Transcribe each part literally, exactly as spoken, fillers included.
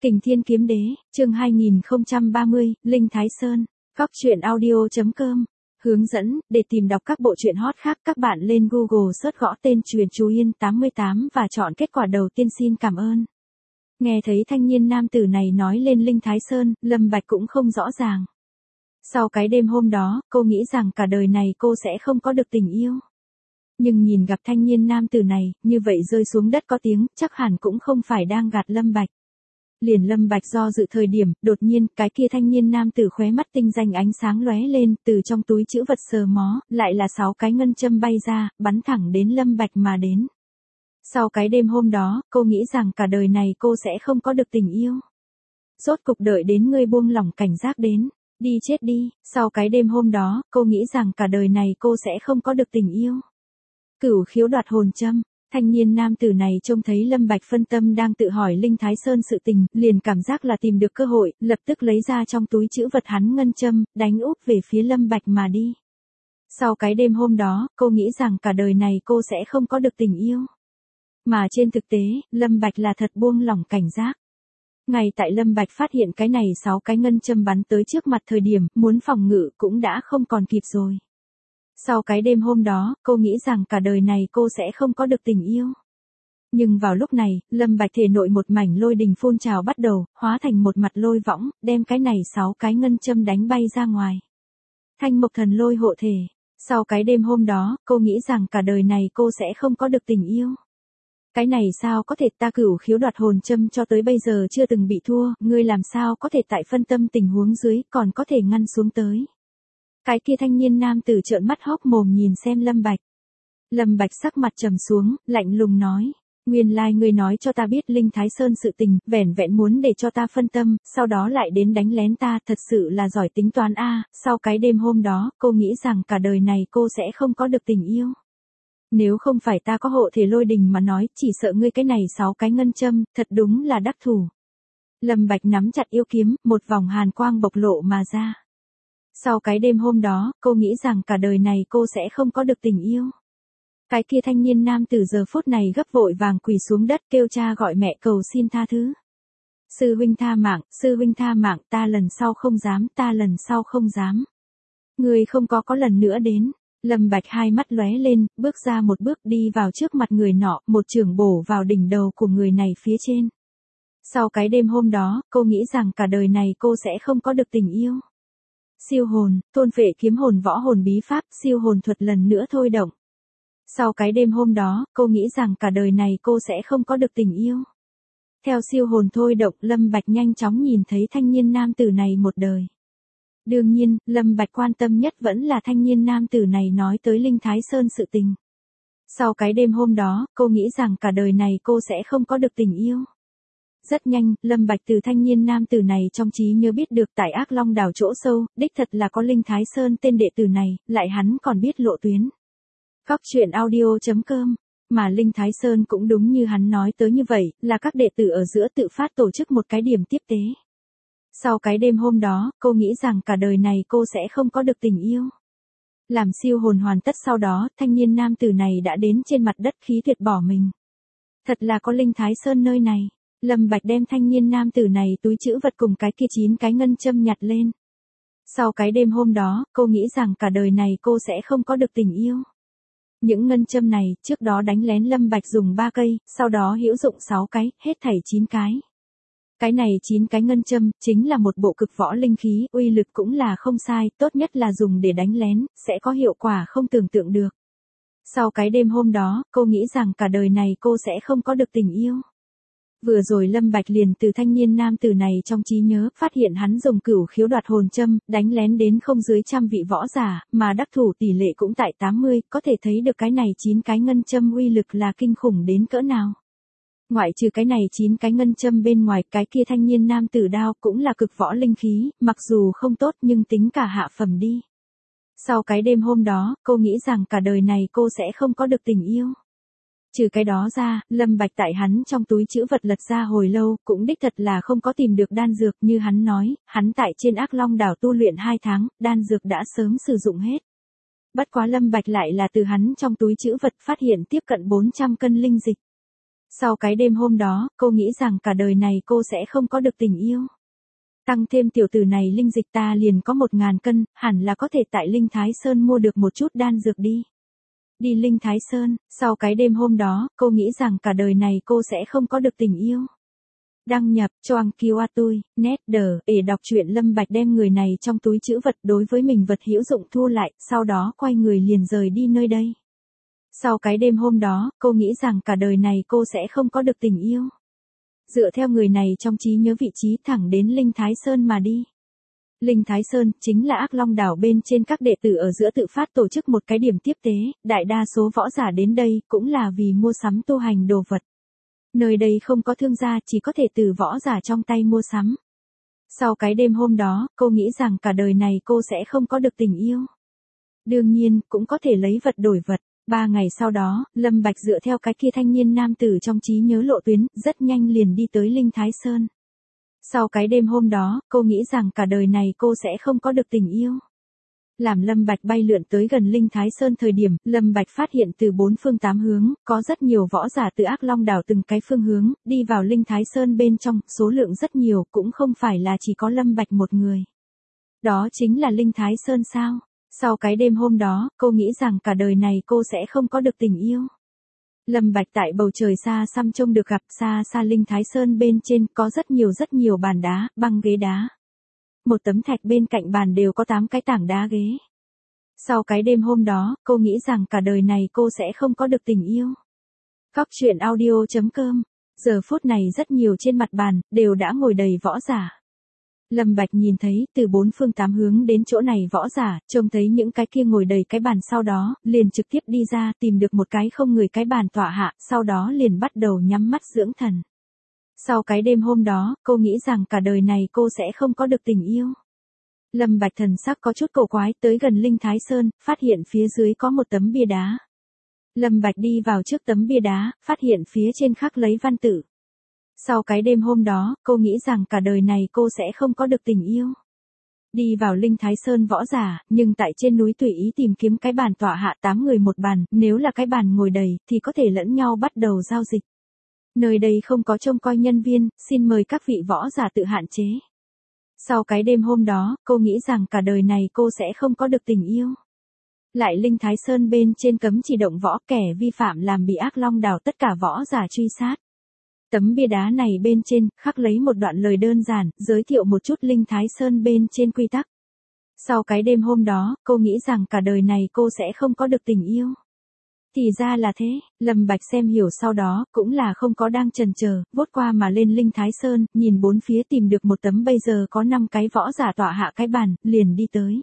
Kình Thiên Kiếm Đế, chương hai nghìn không trăm ba mươi, Linh Thái Sơn, Góc truyện audio chấm com. Hướng dẫn, để tìm đọc các bộ truyện hot khác các bạn lên Google search gõ tên Truyện Chú Yên tám mươi tám và chọn kết quả đầu tiên. Xin cảm ơn. Nghe thấy thanh niên nam tử này nói lên Linh Thái Sơn, Lâm Bạch cũng không rõ ràng. Sau cái đêm hôm đó, cô nghĩ rằng cả đời này cô sẽ không có được tình yêu. Nhưng nhìn gặp thanh niên nam tử này, như vậy rơi xuống đất có tiếng, chắc hẳn cũng không phải đang gạt Lâm Bạch. Liền Lâm Bạch do dự thời điểm, đột nhiên, cái kia thanh niên nam tử khóe mắt tinh danh ánh sáng lóe lên, từ trong túi trữ vật sờ mó, lại là sáu cái ngân châm bay ra, bắn thẳng đến Lâm Bạch mà đến. Sau cái đêm hôm đó, cô nghĩ rằng cả đời này cô sẽ không có được tình yêu. Rốt cục đợi đến ngươi buông lỏng cảnh giác đến, đi chết đi, sau cái đêm hôm đó, cô nghĩ rằng cả đời này cô sẽ không có được tình yêu. Cửu khiếu đoạt hồn châm. Thanh niên nam tử này trông thấy Lâm Bạch phân tâm đang tự hỏi Linh Thái Sơn sự tình, liền cảm giác là tìm được cơ hội, lập tức lấy ra trong túi trữ vật hắn ngân châm, đánh úp về phía Lâm Bạch mà đi. Sau cái đêm hôm đó, cô nghĩ rằng cả đời này cô sẽ không có được tình yêu. Mà trên thực tế, Lâm Bạch là thật buông lỏng cảnh giác. Ngay tại Lâm Bạch phát hiện cái này sáu cái ngân châm bắn tới trước mặt thời điểm, muốn phòng ngự cũng đã không còn kịp rồi. Sau cái đêm hôm đó, cô nghĩ rằng cả đời này cô sẽ không có được tình yêu. Nhưng vào lúc này, Lâm Bạch thể nội một mảnh lôi đình phun trào bắt đầu, hóa thành một mặt lôi võng, đem cái này sáu cái ngân châm đánh bay ra ngoài. Thanh mộc thần lôi hộ thể. Sau cái đêm hôm đó, cô nghĩ rằng cả đời này cô sẽ không có được tình yêu. Cái này sao có thể, ta cửu khiếu đoạt hồn châm cho tới bây giờ chưa từng bị thua, ngươi làm sao có thể tại phân tâm tình huống dưới còn có thể ngăn xuống tới. Cái kia thanh niên nam tử trợn mắt hốc mồm nhìn xem Lâm Bạch. Lâm Bạch sắc mặt trầm xuống, lạnh lùng nói, nguyên lai ngươi nói cho ta biết Linh Thái Sơn sự tình, vẻn vẹn muốn để cho ta phân tâm, sau đó lại đến đánh lén ta, thật sự là giỏi tính toán a. Sau cái đêm hôm đó, cô nghĩ rằng cả đời này cô sẽ không có được tình yêu. Nếu không phải ta có hộ thể lôi đình mà nói, chỉ sợ ngươi cái này sáu cái ngân châm, thật đúng là đắc thủ. Lâm Bạch nắm chặt yêu kiếm, một vòng hàn quang bộc lộ mà ra. Sau cái đêm hôm đó, cô nghĩ rằng cả đời này cô sẽ không có được tình yêu. Cái kia thanh niên nam từ giờ phút này gấp vội vàng quỳ xuống đất kêu cha gọi mẹ cầu xin tha thứ. Sư huynh tha mạng, sư huynh tha mạng, ta lần sau không dám, ta lần sau không dám. Người không có có lần nữa đến. Lâm Bạch hai mắt lóe lên, bước ra một bước đi vào trước mặt người nọ, một chưởng bổ vào đỉnh đầu của người này phía trên. Sau cái đêm hôm đó, cô nghĩ rằng cả đời này cô sẽ không có được tình yêu. Siêu hồn, thôn phệ kiếm hồn võ hồn bí pháp, siêu hồn thuật lần nữa thôi động. Sau cái đêm hôm đó, cô nghĩ rằng cả đời này cô sẽ không có được tình yêu. Theo siêu hồn thôi động, Lâm Bạch nhanh chóng nhìn thấy thanh niên nam tử này một đời. Đương nhiên, Lâm Bạch quan tâm nhất vẫn là thanh niên nam tử này nói tới Linh Thái Sơn sự tình. Sau cái đêm hôm đó, cô nghĩ rằng cả đời này cô sẽ không có được tình yêu. Rất nhanh, Lâm Bạch từ thanh niên nam tử này trong trí nhớ biết được tại Ác Long đảo chỗ sâu, đích thật là có Linh Thái Sơn tên đệ tử này, lại hắn còn biết lộ tuyến. Góc truyện audio chấm com. Mà Linh Thái Sơn cũng đúng như hắn nói tới như vậy, là các đệ tử ở giữa tự phát tổ chức một cái điểm tiếp tế. Sau cái đêm hôm đó, cô nghĩ rằng cả đời này cô sẽ không có được tình yêu. Làm siêu hồn hoàn tất sau đó, thanh niên nam tử này đã đến trên mặt đất khí tuyệt bỏ mình. Thật là có Linh Thái Sơn nơi này. Lâm Bạch đem thanh niên nam tử này túi trữ vật cùng cái kia chín cái ngân châm nhặt lên. Sau cái đêm hôm đó, cô nghĩ rằng cả đời này cô sẽ không có được tình yêu. Những ngân châm này, trước đó đánh lén Lâm Bạch dùng ba cây, sau đó hữu dụng sáu cái, hết thảy chín cái. Cái này chín cái ngân châm, chính là một bộ cực võ linh khí, uy lực cũng là không sai, tốt nhất là dùng để đánh lén, sẽ có hiệu quả không tưởng tượng được. Sau cái đêm hôm đó, cô nghĩ rằng cả đời này cô sẽ không có được tình yêu. Vừa rồi Lâm Bạch liền từ thanh niên nam tử này trong trí nhớ, phát hiện hắn dùng cửu khiếu đoạt hồn châm, đánh lén đến không dưới trăm vị võ giả, mà đắc thủ tỷ lệ cũng tại tám mươi, có thể thấy được cái này chín cái ngân châm uy lực là kinh khủng đến cỡ nào. Ngoại trừ cái này chín cái ngân châm bên ngoài, cái kia thanh niên nam tử đao cũng là cực võ linh khí, mặc dù không tốt nhưng tính cả hạ phẩm đi. Sau cái đêm hôm đó, cô nghĩ rằng cả đời này cô sẽ không có được tình yêu. Trừ cái đó ra, Lâm Bạch tại hắn trong túi trữ vật lật ra hồi lâu, cũng đích thật là không có tìm được đan dược như hắn nói, hắn tại trên Ác Long đảo tu luyện hai tháng, đan dược đã sớm sử dụng hết. Bất quá Lâm Bạch lại là từ hắn trong túi trữ vật phát hiện tiếp cận bốn trăm cân linh dịch. Sau cái đêm hôm đó, cô nghĩ rằng cả đời này cô sẽ không có được tình yêu. Tăng thêm tiểu tử này linh dịch ta liền có một ngàn cân, hẳn là có thể tại Linh Thái Sơn mua được một chút đan dược đi. Đi Linh Thái Sơn, sau cái đêm hôm đó, cô nghĩ rằng cả đời này cô sẽ không có được tình yêu. Đăng nhập, choang kiwa tui, nét đờ, để đọc truyện Lâm Bạch đem người này trong túi trữ vật đối với mình vật hữu dụng thu lại, sau đó quay người liền rời đi nơi đây. Sau cái đêm hôm đó, cô nghĩ rằng cả đời này cô sẽ không có được tình yêu. Dựa theo người này trong trí nhớ vị trí thẳng đến Linh Thái Sơn mà đi. Linh Thái Sơn chính là Ác Long đảo bên trên các đệ tử ở giữa tự phát tổ chức một cái điểm tiếp tế, đại đa số võ giả đến đây cũng là vì mua sắm tu hành đồ vật. Nơi đây không có thương gia, chỉ có thể từ võ giả trong tay mua sắm. Sau cái đêm hôm đó, cô nghĩ rằng cả đời này cô sẽ không có được tình yêu. Đương nhiên, cũng có thể lấy vật đổi vật. Ba ngày sau đó, Lâm Bạch dựa theo cái kia thanh niên nam tử trong trí nhớ lộ tuyến, rất nhanh liền đi tới Linh Thái Sơn. Sau cái đêm hôm đó, cô nghĩ rằng cả đời này cô sẽ không có được tình yêu. Làm Lâm Bạch bay lượn tới gần Linh Thái Sơn thời điểm, Lâm Bạch phát hiện từ bốn phương tám hướng, có rất nhiều võ giả từ Ác Long đảo từng cái phương hướng, đi vào Linh Thái Sơn bên trong, số lượng rất nhiều, cũng không phải là chỉ có Lâm Bạch một người. Đó chính là Linh Thái Sơn sao? Sau cái đêm hôm đó, cô nghĩ rằng cả đời này cô sẽ không có được tình yêu. Lâm Bạch tại bầu trời xa xăm trông được gặp xa xa Linh Thái Sơn bên trên có rất nhiều rất nhiều bàn đá, băng ghế đá. Một tấm thạch bên cạnh bàn đều có tám cái tảng đá ghế. Sau cái đêm hôm đó, cô nghĩ rằng cả đời này cô sẽ không có được tình yêu. Góc truyện audio chấm com. Giờ phút này rất nhiều trên mặt bàn, đều đã ngồi đầy võ giả. Lâm Bạch nhìn thấy, từ bốn phương tám hướng đến chỗ này võ giả, trông thấy những cái kia ngồi đầy cái bàn sau đó, liền trực tiếp đi ra tìm được một cái không người cái bàn tọa hạ, sau đó liền bắt đầu nhắm mắt dưỡng thần. Sau cái đêm hôm đó, cô nghĩ rằng cả đời này cô sẽ không có được tình yêu. Lâm Bạch thần sắc có chút cổ quái tới gần Linh Thái Sơn, phát hiện phía dưới có một tấm bia đá. Lâm Bạch đi vào trước tấm bia đá, phát hiện phía trên khắc lấy văn tự. Sau cái đêm hôm đó, cô nghĩ rằng cả đời này cô sẽ không có được tình yêu. Đi vào Linh Thái Sơn võ giả, nhưng tại trên núi tùy ý tìm kiếm cái bàn tọa hạ tám người một bàn, nếu là cái bàn ngồi đầy, thì có thể lẫn nhau bắt đầu giao dịch. Nơi đây không có trông coi nhân viên, xin mời các vị võ giả tự hạn chế. Sau cái đêm hôm đó, cô nghĩ rằng cả đời này cô sẽ không có được tình yêu. Lại Linh Thái Sơn bên trên cấm chỉ động võ, kẻ vi phạm làm bị Ác Long đảo tất cả võ giả truy sát. Tấm bia đá này bên trên, khắc lấy một đoạn lời đơn giản, giới thiệu một chút Linh Thái Sơn bên trên quy tắc. Sau cái đêm hôm đó, cô nghĩ rằng cả đời này cô sẽ không có được tình yêu. Thì ra là thế, Lâm Bạch xem hiểu sau đó, cũng là không có đang chần chờ, vốt qua mà lên Linh Thái Sơn, nhìn bốn phía tìm được một tấm bây giờ có năm cái võ giả tọa hạ cái bàn, liền đi tới.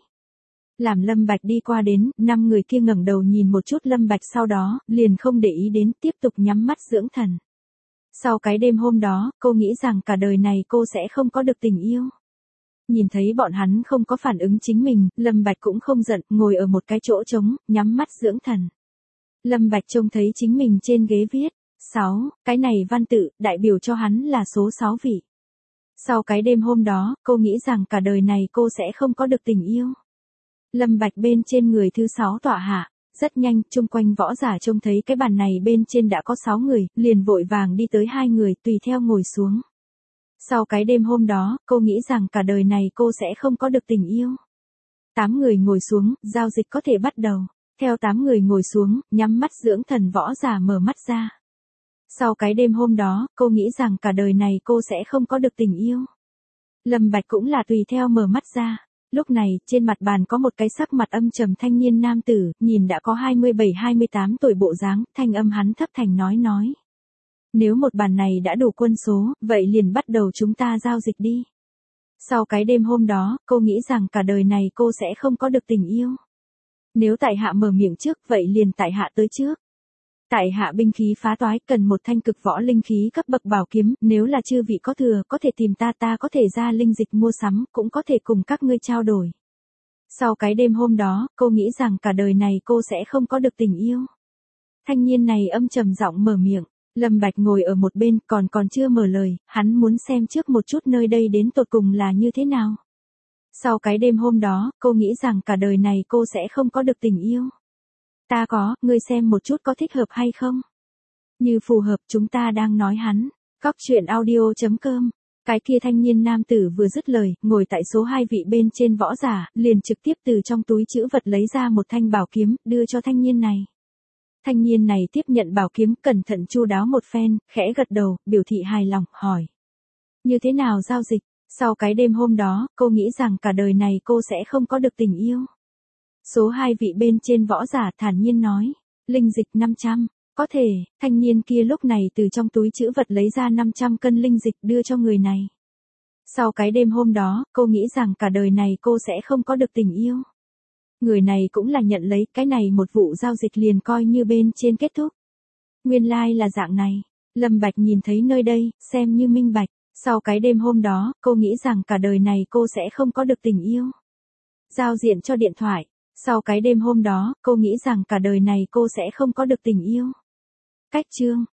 Làm Lâm Bạch đi qua đến, năm người kia ngẩng đầu nhìn một chút Lâm Bạch sau đó, liền không để ý đến, tiếp tục nhắm mắt dưỡng thần. Sau cái đêm hôm đó, cô nghĩ rằng cả đời này cô sẽ không có được tình yêu. Nhìn thấy bọn hắn không có phản ứng chính mình, Lâm Bạch cũng không giận, ngồi ở một cái chỗ trống, nhắm mắt dưỡng thần. Lâm Bạch trông thấy chính mình trên ghế viết, sáu, cái này văn tự, đại biểu cho hắn là số sáu vị. Sau cái đêm hôm đó, cô nghĩ rằng cả đời này cô sẽ không có được tình yêu. Lâm Bạch bên trên người thứ sáu tọa hạ. Rất nhanh, chung quanh võ giả trông thấy cái bàn này bên trên đã có sáu người, liền vội vàng đi tới hai người, tùy theo ngồi xuống. Sau cái đêm hôm đó, cô nghĩ rằng cả đời này cô sẽ không có được tình yêu. Tám người ngồi xuống, giao dịch có thể bắt đầu. Theo tám người ngồi xuống, nhắm mắt dưỡng thần võ giả mở mắt ra. Sau cái đêm hôm đó, cô nghĩ rằng cả đời này cô sẽ không có được tình yêu. Lâm Bạch cũng là tùy theo mở mắt ra. Lúc này, trên mặt bàn có một cái sắc mặt âm trầm thanh niên nam tử, nhìn đã có hai mươi bảy hai mươi tám tuổi bộ dáng, thanh âm hắn thấp thành nói nói. Nếu một bàn này đã đủ quân số, vậy liền bắt đầu chúng ta giao dịch đi. Sau cái đêm hôm đó, cô nghĩ rằng cả đời này cô sẽ không có được tình yêu. Nếu tại hạ mở miệng trước, vậy liền tại hạ tới trước. Tại hạ binh khí phá toái, cần một thanh cực võ linh khí cấp bậc bảo kiếm, nếu là chư vị có thừa, có thể tìm ta, ta có thể ra linh dịch mua sắm, cũng có thể cùng các ngươi trao đổi. Sau cái đêm hôm đó, cô nghĩ rằng cả đời này cô sẽ không có được tình yêu. Thanh niên này âm trầm giọng mở miệng, Lâm Bạch ngồi ở một bên, còn còn chưa mở lời, hắn muốn xem trước một chút nơi đây đến tột cùng là như thế nào. Sau cái đêm hôm đó, cô nghĩ rằng cả đời này cô sẽ không có được tình yêu. Ta có, ngươi xem một chút có thích hợp hay không? Như phù hợp chúng ta đang nói hắn. Cóc truyện audio.com. Cái kia thanh niên nam tử vừa dứt lời, ngồi tại số hai vị bên trên võ giả, liền trực tiếp từ trong túi trữ vật lấy ra một thanh bảo kiếm, đưa cho thanh niên này. Thanh niên này tiếp nhận bảo kiếm, cẩn thận chu đáo một phen, khẽ gật đầu, biểu thị hài lòng, hỏi. Như thế nào giao dịch? Sau cái đêm hôm đó, cô nghĩ rằng cả đời này cô sẽ không có được tình yêu. Số hai vị bên trên võ giả thản nhiên nói. Linh dịch năm trăm. Có thể, thanh niên kia lúc này từ trong túi trữ vật lấy ra năm trăm cân linh dịch đưa cho người này. Sau cái đêm hôm đó, cô nghĩ rằng cả đời này cô sẽ không có được tình yêu. Người này cũng là nhận lấy cái này một vụ giao dịch liền coi như bên trên kết thúc. Nguyên lai like là dạng này. Lâm Bạch nhìn thấy nơi đây, xem như minh bạch. Sau cái đêm hôm đó, cô nghĩ rằng cả đời này cô sẽ không có được tình yêu. Giao diện cho điện thoại. Sau cái đêm hôm đó, cô nghĩ rằng cả đời này cô sẽ không có được tình yêu. Cách chương.